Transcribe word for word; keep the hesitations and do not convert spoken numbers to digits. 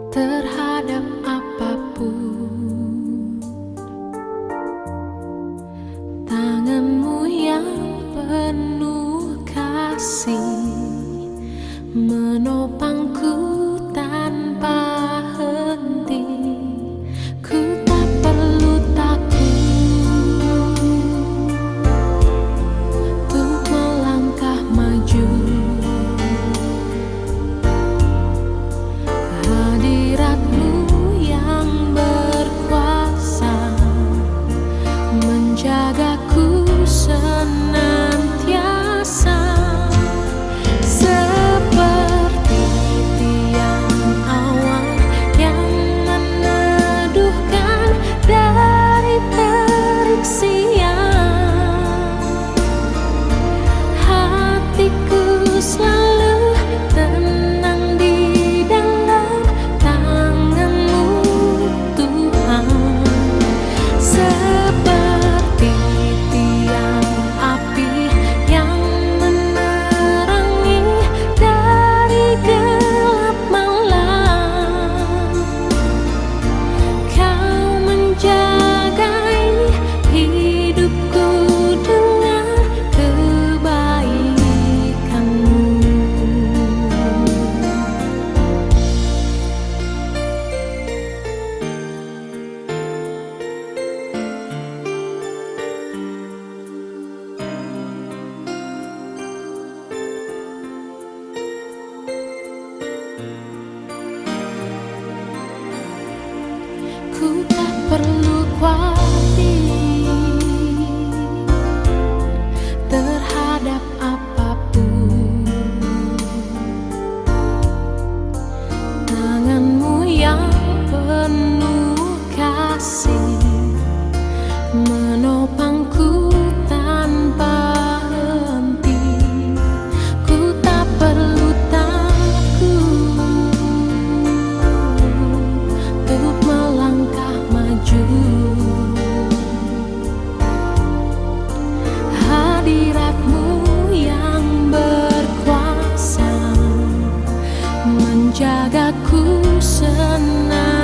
terhadap apapun. Tanganmu yang penuh kasih menopangku tanpa henti. Ku tak perlu takut untuk melangkah maju. Hadiratmu yang berkuasa menjagaku senantiasa. Seperti tiang awan yang meneduhkan dari terik siang, hatiku selalu tenang di dalam tangan-Mu, Tuhan. Seperti tiang api yang menerangi dari gelap malam, Kau menjagai hidupku dengan kebaikan-Mu. Ku tak perlu khawatir terhadap apapun. Tangan-Mu yang penuh kasih menopangku tanpa henti. Ku tak perlu takut untuk melangkah maju. Hadirat-Mu yang berkuasa menjagaku senantiasa.